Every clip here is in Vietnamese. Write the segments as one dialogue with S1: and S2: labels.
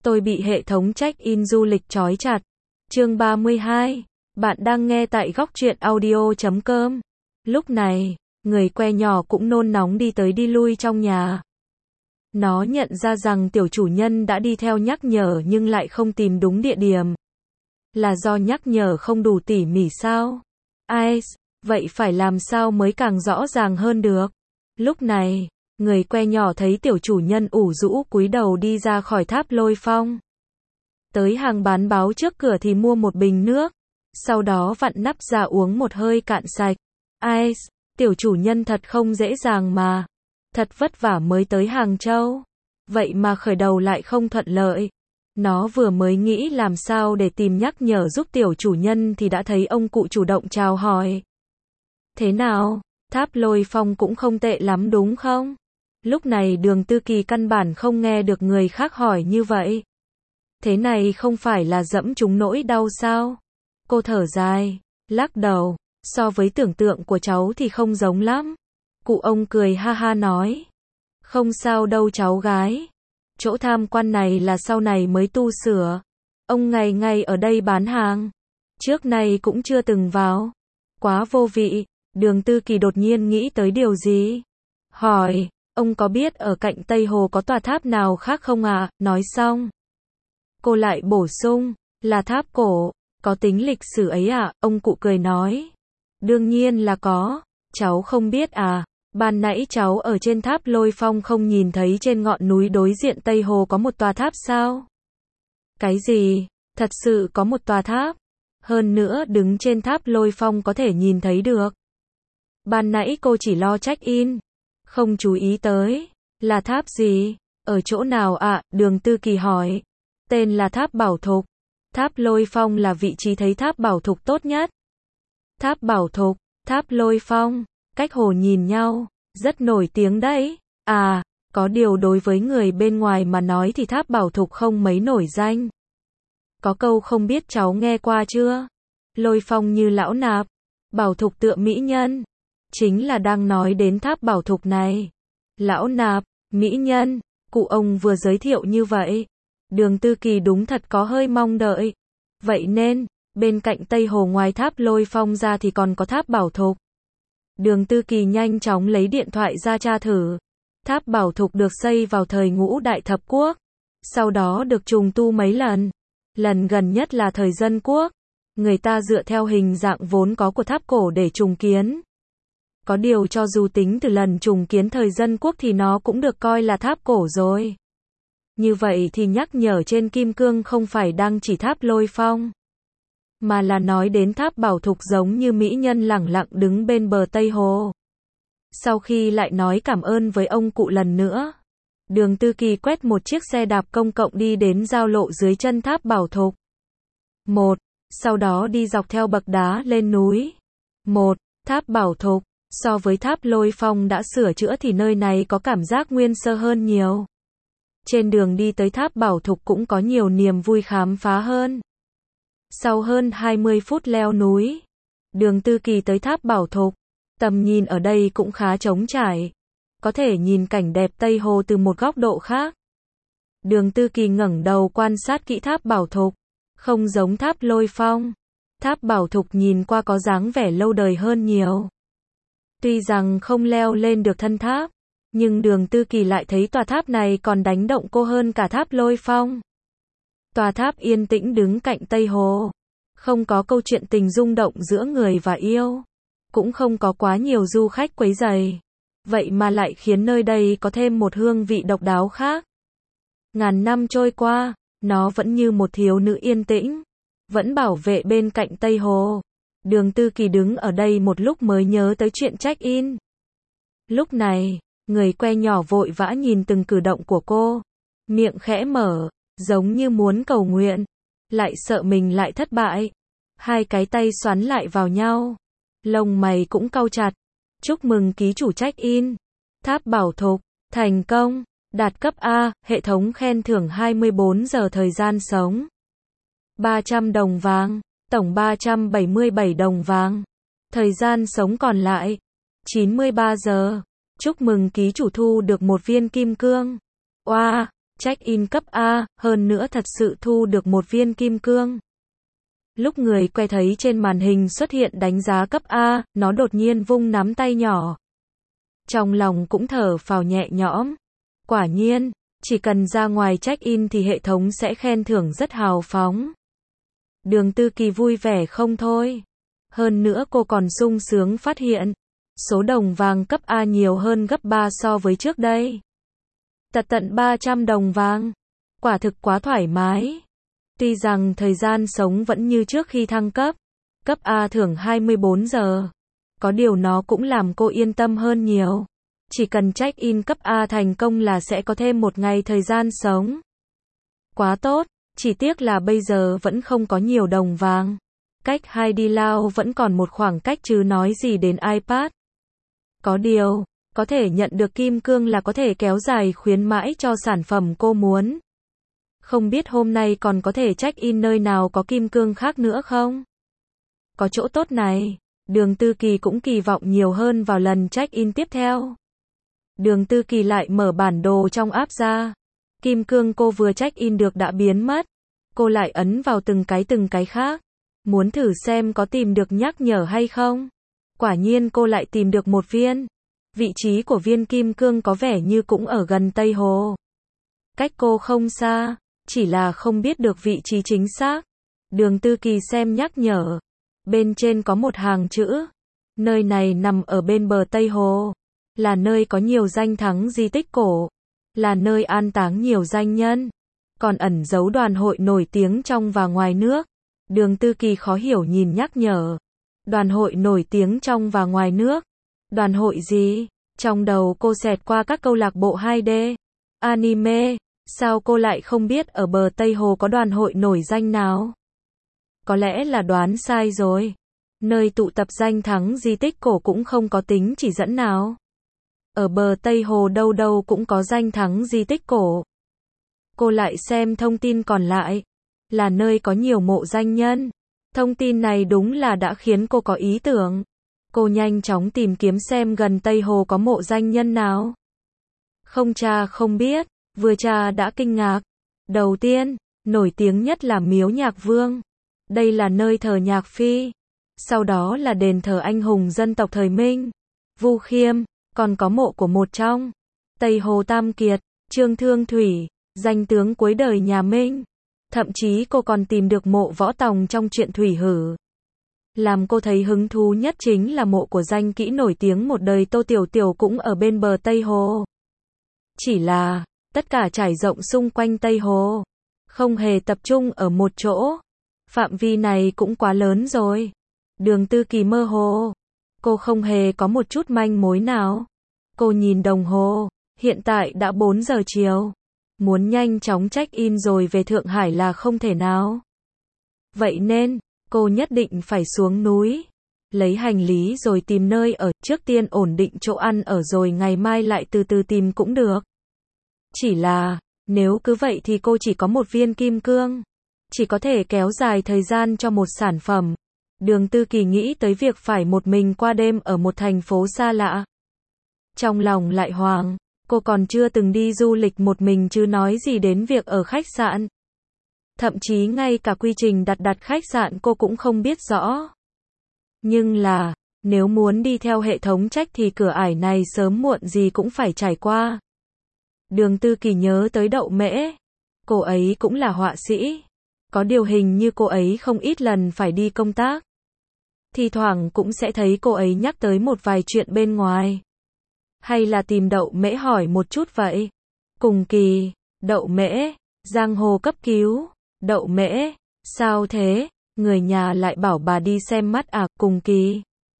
S1: Tôi bị hệ thống check-in du lịch trói chặt. Chương 32. Bạn đang nghe tại góc truyện audio.com. Lúc này, người que nhỏ cũng nôn nóng đi tới đi lui trong nhà. Nó nhận ra rằng tiểu chủ nhân đã đi theo nhắc nhở nhưng lại không tìm đúng địa điểm. Là do nhắc nhở không đủ tỉ mỉ sao? Ai, vậy phải làm sao mới càng rõ ràng hơn được? Lúc này, người que nhỏ thấy tiểu chủ nhân ủ rũ cúi đầu đi ra khỏi tháp Lôi Phong. Tới hàng bán báo trước cửa thì mua một bình nước, sau đó vặn nắp ra uống một hơi cạn sạch. Ai, tiểu chủ nhân thật không dễ dàng mà. Thật vất vả mới tới Hàng Châu. Vậy mà khởi đầu lại không thuận lợi. Nó vừa mới nghĩ làm sao để tìm nhắc nhở giúp tiểu chủ nhân thì đã thấy ông cụ chủ động chào hỏi. Thế nào, tháp Lôi Phong cũng không tệ lắm đúng không? Lúc này Đường Tư Kỳ căn bản không nghe được người khác hỏi như vậy. Thế này không phải là dẫm trúng nỗi đau sao? Cô thở dài, lắc đầu, so với tưởng tượng của cháu thì không giống lắm. Cụ ông cười ha ha nói. Không sao đâu cháu gái. Chỗ tham quan này là sau này mới tu sửa. Ông ngày ngày ở đây bán hàng. Trước này cũng chưa từng vào. Quá vô vị. Đường Tư Kỳ đột nhiên nghĩ tới điều gì? Hỏi, ông có biết ở cạnh Tây Hồ có tòa tháp nào khác không ạ? Nói xong, cô lại bổ sung, là tháp cổ, có tính lịch sử ấy ạ? Ông cụ cười nói. Đương nhiên là có, cháu không biết à? Ban nãy cháu ở trên tháp Lôi Phong không nhìn thấy trên ngọn núi đối diện Tây Hồ có một tòa tháp sao? Cái gì? Thật sự có một tòa tháp? Hơn nữa đứng trên tháp Lôi Phong có thể nhìn thấy được. Ban nãy cô chỉ lo check-in, không chú ý tới. Là tháp gì? Ở chỗ nào ạ? Đường Tư Kỳ hỏi. Tên là tháp Bảo Thục. Tháp Lôi Phong là vị trí thấy tháp Bảo Thục tốt nhất. Tháp Bảo Thục, tháp Lôi Phong, cách hồ nhìn nhau, rất nổi tiếng đấy. À, có điều đối với người bên ngoài mà nói thì tháp Bảo Thục không mấy nổi danh. Có câu không biết cháu nghe qua chưa? Lôi Phong như lão nạp, Bảo Thục tựa mỹ nhân. Chính là đang nói đến tháp Bảo Thục này. Lão nạp, mỹ nhân, cụ ông vừa giới thiệu như vậy. Đường Tư Kỳ đúng thật có hơi mong đợi. Vậy nên, bên cạnh Tây Hồ ngoài tháp Lôi Phong ra thì còn có tháp Bảo Thục. Đường Tư Kỳ nhanh chóng lấy điện thoại ra tra thử. Tháp Bảo Thục được xây vào thời Ngũ Đại Thập Quốc. Sau đó được trùng tu mấy lần. Lần gần nhất là thời Dân Quốc. Người ta dựa theo hình dạng vốn có của tháp cổ để trùng kiến. Có điều cho dù tính từ lần trùng kiến thời Dân Quốc thì nó cũng được coi là tháp cổ rồi. Như vậy thì nhắc nhở trên kim cương không phải đang chỉ tháp Lôi Phong, mà là nói đến tháp Bảo Thục giống như mỹ nhân lẳng lặng đứng bên bờ Tây Hồ. Sau khi lại nói cảm ơn với ông cụ lần nữa, Đường Tư Kỳ quét một chiếc xe đạp công cộng đi đến giao lộ dưới chân tháp Bảo Thục. Sau đó đi dọc theo bậc đá lên núi. Tháp Bảo Thục, so với tháp Lôi Phong đã sửa chữa thì nơi này có cảm giác nguyên sơ hơn nhiều. Trên đường đi tới tháp Bảo Thục cũng có nhiều niềm vui khám phá hơn. Sau hơn 20 phút leo núi, Đường Tư Kỳ tới tháp Bảo Thục. Tầm nhìn ở đây cũng khá trống trải. Có thể nhìn cảnh đẹp Tây Hồ từ một góc độ khác. Đường Tư Kỳ ngẩng đầu quan sát kỹ tháp Bảo Thục. Không giống tháp Lôi Phong. Tháp Bảo Thục nhìn qua có dáng vẻ lâu đời hơn nhiều. Tuy rằng không leo lên được thân tháp, nhưng Đường Tư Kỳ lại thấy tòa tháp này còn đánh động cô hơn cả tháp Lôi Phong. Tòa tháp yên tĩnh đứng cạnh Tây Hồ. Không có câu chuyện tình rung động giữa người và yêu. Cũng không có quá nhiều du khách quấy rầy. Vậy mà lại khiến nơi đây có thêm một hương vị độc đáo khác. Ngàn năm trôi qua, nó vẫn như một thiếu nữ yên tĩnh. Vẫn bảo vệ bên cạnh Tây Hồ. Đường Tư Kỳ đứng ở đây một lúc mới nhớ tới chuyện check-in. Lúc này, người que nhỏ vội vã nhìn từng cử động của cô. Miệng khẽ mở, giống như muốn cầu nguyện. Lại sợ mình lại thất bại. Hai cái tay xoắn lại vào nhau. Lông mày cũng cau chặt. Chúc mừng ký chủ check-in. Tháp Bảo Thục, thành công, đạt cấp A, hệ thống khen thưởng 24 giờ thời gian sống. 300 đồng vàng, tổng 377 đồng vàng. Thời gian sống còn lại, 93 giờ. Chúc mừng ký chủ thu được một viên kim cương. Oa, Check-in cấp A, hơn nữa thật sự thu được một viên kim cương. Lúc người que thấy trên màn hình xuất hiện đánh giá cấp A, nó đột nhiên vung nắm tay nhỏ. Trong lòng cũng thở phào nhẹ nhõm. Quả nhiên, chỉ cần ra ngoài check-in thì hệ thống sẽ khen thưởng rất hào phóng. Đường Tư Kỳ vui vẻ không thôi. Hơn nữa cô còn sung sướng phát hiện, số đồng vàng cấp A nhiều hơn gấp 3 so với trước đây. Tận 300 đồng vàng. Quả thực quá thoải mái. Tuy rằng thời gian sống vẫn như trước khi thăng cấp. Cấp A thưởng 24 giờ. Có điều nó cũng làm cô yên tâm hơn nhiều. Chỉ cần check-in cấp A thành công là sẽ có thêm một ngày thời gian sống. Quá tốt, chỉ tiếc là bây giờ vẫn không có nhiều đồng vàng. Cách Hai Đi Lao vẫn còn một khoảng cách chứ nói gì đến iPad. Có điều, có thể nhận được kim cương là có thể kéo dài khuyến mãi cho sản phẩm cô muốn. Không biết hôm nay còn có thể check-in nơi nào có kim cương khác nữa không? Có chỗ tốt này, Đường Tư Kỳ cũng kỳ vọng nhiều hơn vào lần check-in tiếp theo. Đường Tư Kỳ lại mở bản đồ trong app ra. Kim cương cô vừa check-in được đã biến mất. Cô lại ấn vào từng cái khác. Muốn thử xem có tìm được nhắc nhở hay không. Quả nhiên cô lại tìm được một viên. Vị trí của viên kim cương có vẻ như cũng ở gần Tây Hồ. Cách cô không xa, chỉ là không biết được vị trí chính xác. Đường Tư Kỳ xem nhắc nhở. Bên trên có một hàng chữ. Nơi này nằm ở bên bờ Tây Hồ. Là nơi có nhiều danh thắng di tích cổ. Là nơi an táng nhiều danh nhân. Còn ẩn giấu đoàn hội nổi tiếng trong và ngoài nước. Đường Tư Kỳ khó hiểu nhìn nhắc nhở. Đoàn hội nổi tiếng trong và ngoài nước. Đoàn hội gì? Trong đầu cô xẹt qua các câu lạc bộ 2D, anime. Sao cô lại không biết ở bờ Tây Hồ có đoàn hội nổi danh nào? Có lẽ là đoán sai rồi. Nơi tụ tập danh thắng di tích cổ cũng không có tính chỉ dẫn nào. Ở bờ Tây Hồ đâu đâu cũng có danh thắng di tích cổ. Cô lại xem thông tin còn lại. Là nơi có nhiều mộ danh nhân. Thông tin này đúng là đã khiến cô có ý tưởng. Cô nhanh chóng tìm kiếm xem gần Tây Hồ có mộ danh nhân nào. Không tra không biết, vừa tra đã kinh ngạc. Đầu tiên, nổi tiếng nhất là Miếu Nhạc Vương. Đây là nơi thờ Nhạc Phi. Sau đó là đền thờ anh hùng dân tộc thời Minh, Vu Khiêm, còn có mộ của một trong Tây Hồ Tam Kiệt, Trương Thương Thủy, danh tướng cuối đời nhà Minh. Thậm chí cô còn tìm được mộ Võ Tòng trong truyện Thủy Hử. Làm cô thấy hứng thú nhất chính là mộ của danh kỹ nổi tiếng một đời Tô Tiểu Tiểu cũng ở bên bờ Tây Hồ. Chỉ là, tất cả trải rộng xung quanh Tây Hồ. Không hề tập trung ở một chỗ. Phạm vi này cũng quá lớn rồi. Đường Tư Kỳ mơ hồ. Cô không hề có một chút manh mối nào. Cô nhìn đồng hồ. Hiện tại đã 4 giờ chiều. Muốn nhanh chóng check-in rồi về Thượng Hải là không thể nào. Vậy nên, cô nhất định phải xuống núi. Lấy hành lý rồi tìm nơi ở. Trước tiên ổn định chỗ ăn ở rồi ngày mai lại từ từ tìm cũng được. Chỉ là, nếu cứ vậy thì cô chỉ có một viên kim cương. Chỉ có thể kéo dài thời gian cho một sản phẩm. Đường Tư Kỳ nghĩ tới việc phải một mình qua đêm ở một thành phố xa lạ. Trong lòng lại hoang. Cô còn chưa từng đi du lịch một mình chứ nói gì đến việc ở khách sạn. Thậm chí ngay cả quy trình đặt khách sạn cô cũng không biết rõ. Nhưng là, nếu muốn đi theo hệ thống trách thì cửa ải này sớm muộn gì cũng phải trải qua. Đường Tư Kỳ nhớ tới Đậu Mễ. Cô ấy cũng là họa sĩ. Có điều hình như cô ấy không ít lần phải đi công tác. Thi thoảng cũng sẽ thấy cô ấy nhắc tới một vài chuyện bên ngoài. Hay là tìm Đậu Mễ hỏi một chút vậy. Cùng kỳ, Đậu Mễ, giang hồ cấp cứu. Đậu Mễ, sao thế? Người nhà lại bảo bà đi xem mắt à? Cùng kỳ.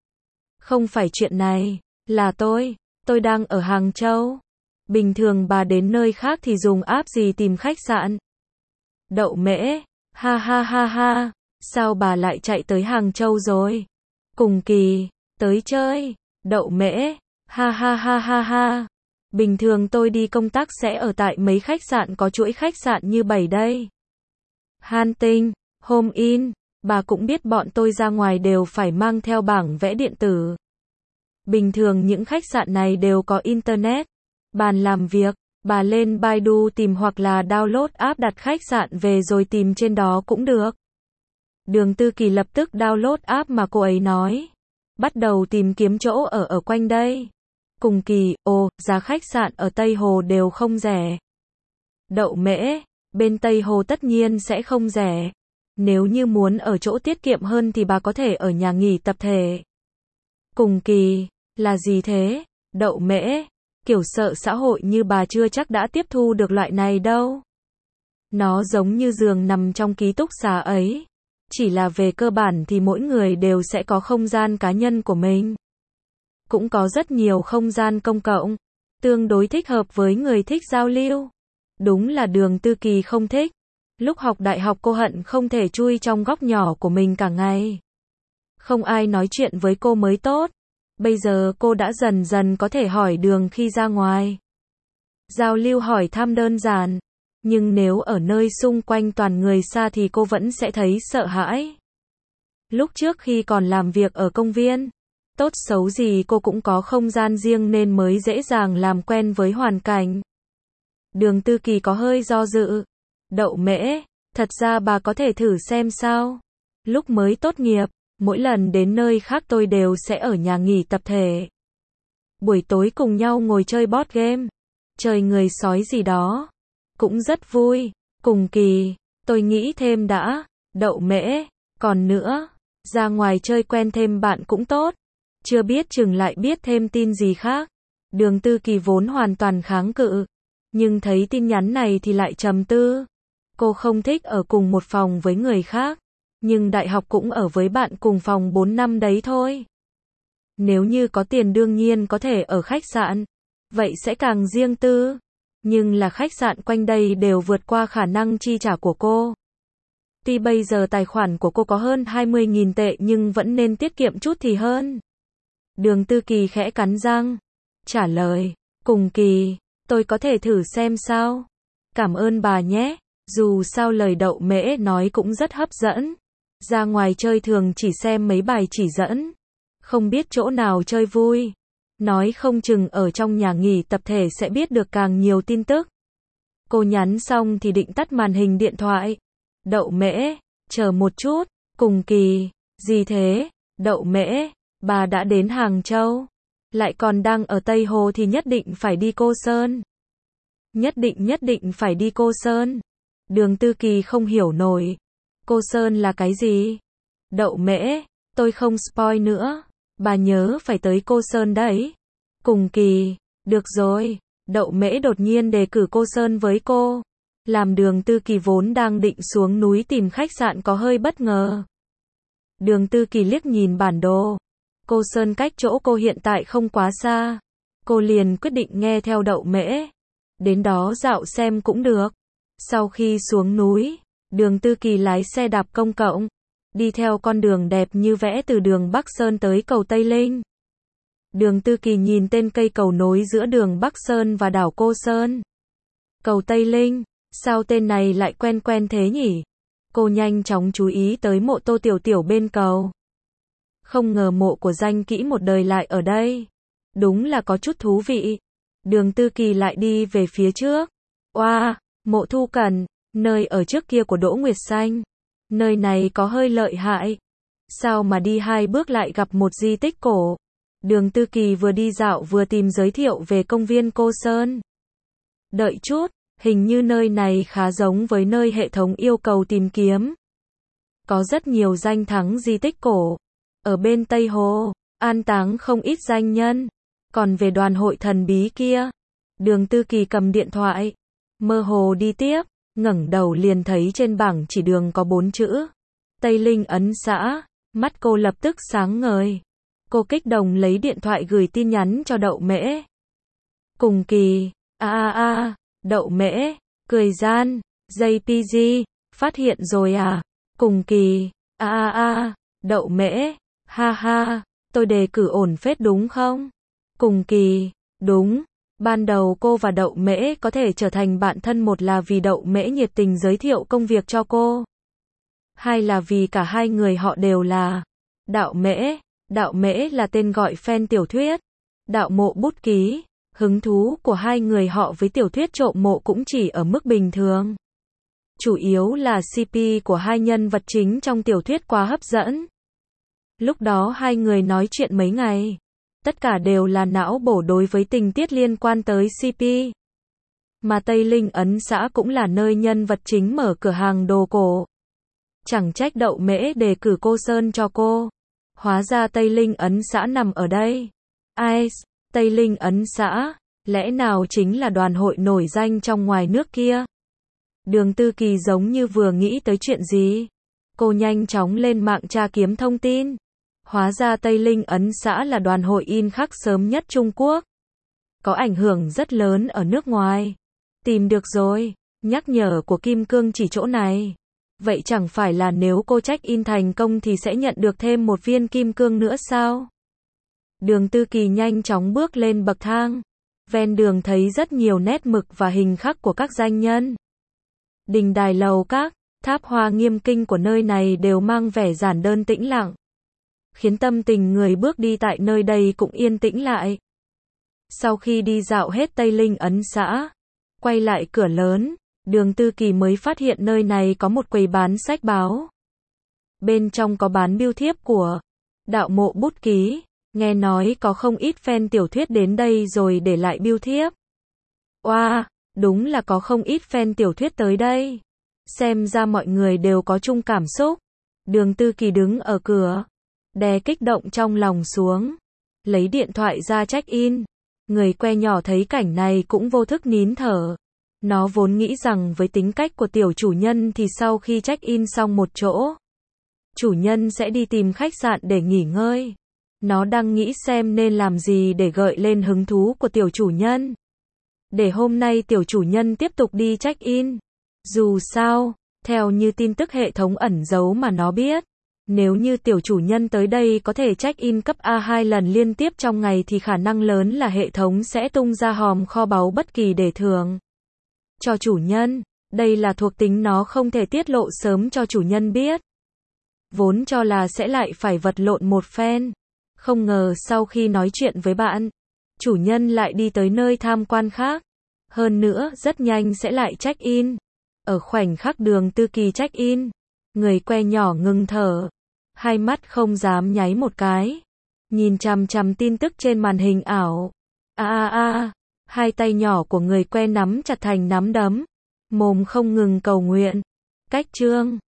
S1: Không phải chuyện này, là tôi đang ở Hàng Châu. Bình thường bà đến nơi khác thì dùng app gì tìm khách sạn? Đậu Mễ, ha ha ha ha, sao bà lại chạy tới Hàng Châu rồi? Cùng kỳ, tới chơi. Đậu Mễ, ha ha ha ha ha. Bình thường tôi đi công tác sẽ ở tại mấy khách sạn có chuỗi khách sạn như 7 đây. Hanting, Home In, bà cũng biết bọn tôi ra ngoài đều phải mang theo bảng vẽ điện tử. Bình thường những khách sạn này đều có internet, bàn làm việc, Bà lên Baidu tìm hoặc là download app đặt khách sạn về rồi tìm trên đó cũng được. Đường Tư Kỳ lập tức download app mà cô ấy nói. Bắt đầu tìm kiếm chỗ ở quanh đây. Cùng kỳ, giá khách sạn ở Tây Hồ đều không rẻ. Đậu mễ, bên Tây Hồ tất nhiên sẽ không rẻ. Nếu như muốn ở chỗ tiết kiệm hơn thì bà có thể ở nhà nghỉ tập thể. Cùng kỳ, là gì thế? Đậu mễ, kiểu sợ xã hội như bà chưa chắc đã tiếp thu được loại này đâu. Nó giống như giường nằm trong ký túc xá ấy. Chỉ là về cơ bản thì mỗi người đều sẽ có không gian cá nhân của mình. Cũng có rất nhiều không gian công cộng, tương đối thích hợp với người thích giao lưu. Đúng là Đường Tư Kỳ không thích. Lúc học đại học cô hận không thể chui trong góc nhỏ của mình cả ngày. Không ai nói chuyện với cô mới tốt. Bây giờ cô đã dần dần có thể hỏi đường khi ra ngoài. Giao lưu hỏi thăm đơn giản. Nhưng nếu ở nơi xung quanh toàn người xa thì cô vẫn sẽ thấy sợ hãi. Lúc trước khi còn làm việc ở công viên, tốt xấu gì cô cũng có không gian riêng nên mới dễ dàng làm quen với hoàn cảnh. Đường Tư Kỳ có hơi do dự. Đậu mễ, thật ra bà có thể thử xem sao. Lúc mới tốt nghiệp, mỗi lần đến nơi khác tôi đều sẽ ở nhà nghỉ tập thể. Buổi tối cùng nhau ngồi chơi board game, chơi người sói gì đó. Cũng rất vui. Cùng kỳ, tôi nghĩ thêm đã. Đậu mễ, còn nữa, ra ngoài chơi quen thêm bạn cũng tốt. Chưa biết chừng lại biết thêm tin gì khác. Đường Tư Kỳ vốn hoàn toàn kháng cự. Nhưng thấy tin nhắn này thì lại trầm tư. Cô không thích ở cùng một phòng với người khác. Nhưng đại học cũng ở với bạn cùng phòng 4 năm đấy thôi. Nếu như có tiền đương nhiên có thể ở khách sạn. Vậy sẽ càng riêng tư. Nhưng là khách sạn quanh đây đều vượt qua khả năng chi trả của cô. Tuy bây giờ tài khoản của cô có hơn 20.000 tệ nhưng vẫn nên tiết kiệm chút thì hơn. Đường Tư Kỳ khẽ cắn răng. Trả lời. Cùng kỳ, tôi có thể thử xem sao. Cảm ơn bà nhé. Dù sao lời đậu mễ nói cũng rất hấp dẫn. Ra ngoài chơi thường chỉ xem mấy bài chỉ dẫn. Không biết chỗ nào chơi vui. Nói không chừng ở trong nhà nghỉ tập thể sẽ biết được càng nhiều tin tức. Cô nhắn xong thì định tắt màn hình điện thoại. Đậu mễ, chờ một chút. Cùng kỳ, gì thế? Đậu mễ, bà đã đến Hàng Châu. Lại còn đang ở Tây Hồ thì nhất định phải đi Cô Sơn. Nhất định phải đi Cô Sơn. Đường Tư Kỳ không hiểu nổi. Cô Sơn là cái gì? Đậu mễ, tôi không spoil nữa. Bà nhớ phải tới Cô Sơn đấy. Cùng kỳ, được rồi. Đậu mễ đột nhiên đề cử Cô Sơn với cô. Làm Đường Tư Kỳ vốn đang định xuống núi tìm khách sạn có hơi bất ngờ. Đường Tư Kỳ liếc nhìn bản đồ. Cô Sơn cách chỗ cô hiện tại không quá xa. Cô liền quyết định nghe theo đậu mễ. Đến đó dạo xem cũng được. Sau khi xuống núi, Đường Tư Kỳ lái xe đạp công cộng. Đi theo con đường đẹp như vẽ từ đường Bắc Sơn tới cầu Tây Linh. Đường Tư Kỳ nhìn tên cây cầu nối giữa đường Bắc Sơn và đảo Cô Sơn. Cầu Tây Linh, sao tên này lại quen quen thế nhỉ? Cô nhanh chóng chú ý tới mộ Tô Tiểu Tiểu bên cầu. Không ngờ mộ của danh kỹ một đời lại ở đây. Đúng là có chút thú vị. Đường Tư Kỳ lại đi về phía trước. Oa, mộ Thu Cẩn, nơi ở trước kia của Đỗ Nguyệt Xanh. Nơi này có hơi lợi hại. Sao mà đi 2 bước lại gặp một di tích cổ? Đường Tư Kỳ vừa đi dạo vừa tìm giới thiệu về công viên Cô Sơn. Đợi chút, hình như nơi này khá giống với nơi hệ thống yêu cầu tìm kiếm. Có rất nhiều danh thắng di tích cổ. Ở bên Tây Hồ, an táng không ít danh nhân. Còn về đoàn hội thần bí kia, Đường Tư Kỳ cầm điện thoại, mơ hồ đi tiếp, ngẩng đầu liền thấy trên bảng chỉ đường có 4 chữ. Tây Linh Ấn xã, mắt cô lập tức sáng ngời. Cô kích động lấy điện thoại gửi tin nhắn cho đậu mễ. Cùng kỳ, đậu mễ, cười gian, JPG, phát hiện rồi à? Cùng kỳ, đậu mễ, ha ha, tôi đề cử ổn phết đúng không? Cùng kỳ, đúng. Ban đầu cô và đậu mễ có thể trở thành bạn thân, một là vì đậu mễ nhiệt tình giới thiệu công việc cho cô. Hai là vì cả hai người họ đều là đạo mễ. Đạo mễ là tên gọi fan tiểu thuyết. Đạo mộ bút ký. Hứng thú của hai người họ với tiểu thuyết trộm mộ cũng chỉ ở mức bình thường. Chủ yếu là CP của hai nhân vật chính trong tiểu thuyết quá hấp dẫn. Lúc đó hai người nói chuyện mấy ngày. Tất cả đều là não bổ đối với tình tiết liên quan tới CP. Mà Tây Linh Ấn xã cũng là nơi nhân vật chính mở cửa hàng đồ cổ. Chẳng trách Đậu Mễ đề cử cô Sơn cho cô. Hóa ra Tây Linh Ấn xã nằm ở đây. Ai, Tây Linh Ấn xã, lẽ nào chính là đoàn hội nổi danh trong ngoài nước kia? Đường Tư Kỳ giống như vừa nghĩ tới chuyện gì. Cô nhanh chóng lên mạng tra kiếm thông tin. Hóa ra Tây Linh Ấn xã là đoàn hội in khắc sớm nhất Trung Quốc. Có ảnh hưởng rất lớn ở nước ngoài. Tìm được rồi, nhắc nhở của Kim Cương chỉ chỗ này. Vậy chẳng phải là nếu cô check-in thành công thì sẽ nhận được thêm một viên kim cương nữa sao? Đường Tư Kỳ nhanh chóng bước lên bậc thang. Ven đường thấy rất nhiều nét mực và hình khắc của các danh nhân. Đình đài lầu các, tháp hoa nghiêm kinh của nơi này đều mang vẻ giản đơn tĩnh lặng. Khiến tâm tình người bước đi tại nơi đây cũng yên tĩnh lại. Sau khi đi dạo hết Tây Linh Ấn xã, quay lại cửa lớn, Đường Tư Kỳ mới phát hiện nơi này có một quầy bán sách báo. Bên trong có bán bưu thiếp của Đạo Mộ Bút Ký, nghe nói có không ít fan tiểu thuyết đến đây rồi để lại bưu thiếp. Oa, đúng là có không ít fan tiểu thuyết tới đây. Xem ra mọi người đều có chung cảm xúc. Đường Tư Kỳ đứng ở cửa, đè kích động trong lòng xuống, lấy điện thoại ra check-in. Người que nhỏ thấy cảnh này cũng vô thức nín thở. Nó vốn nghĩ rằng với tính cách của tiểu chủ nhân thì sau khi check-in xong một chỗ, chủ nhân sẽ đi tìm khách sạn để nghỉ ngơi. Nó đang nghĩ xem nên làm gì để gợi lên hứng thú của tiểu chủ nhân. Để hôm nay tiểu chủ nhân tiếp tục đi check-in. Dù sao, theo như tin tức hệ thống ẩn giấu mà nó biết, nếu như tiểu chủ nhân tới đây có thể check-in cấp A 2 lần liên tiếp trong ngày thì khả năng lớn là hệ thống sẽ tung ra hòm kho báu bất kỳ để thưởng cho chủ nhân. Đây là thuộc tính nó không thể tiết lộ sớm cho chủ nhân biết. Vốn cho là sẽ lại phải vật lộn một phen. Không ngờ sau khi nói chuyện với bạn, chủ nhân lại đi tới nơi tham quan khác. Hơn nữa, rất nhanh sẽ lại check-in. Ở khoảnh khắc Đường Tư Kỳ check-in, người que nhỏ ngừng thở. Hai mắt không dám nháy một cái. Nhìn chằm chằm tin tức trên màn hình ảo. Hai tay nhỏ của người que nắm chặt thành nắm đấm. Mồm không ngừng cầu nguyện. Cách chương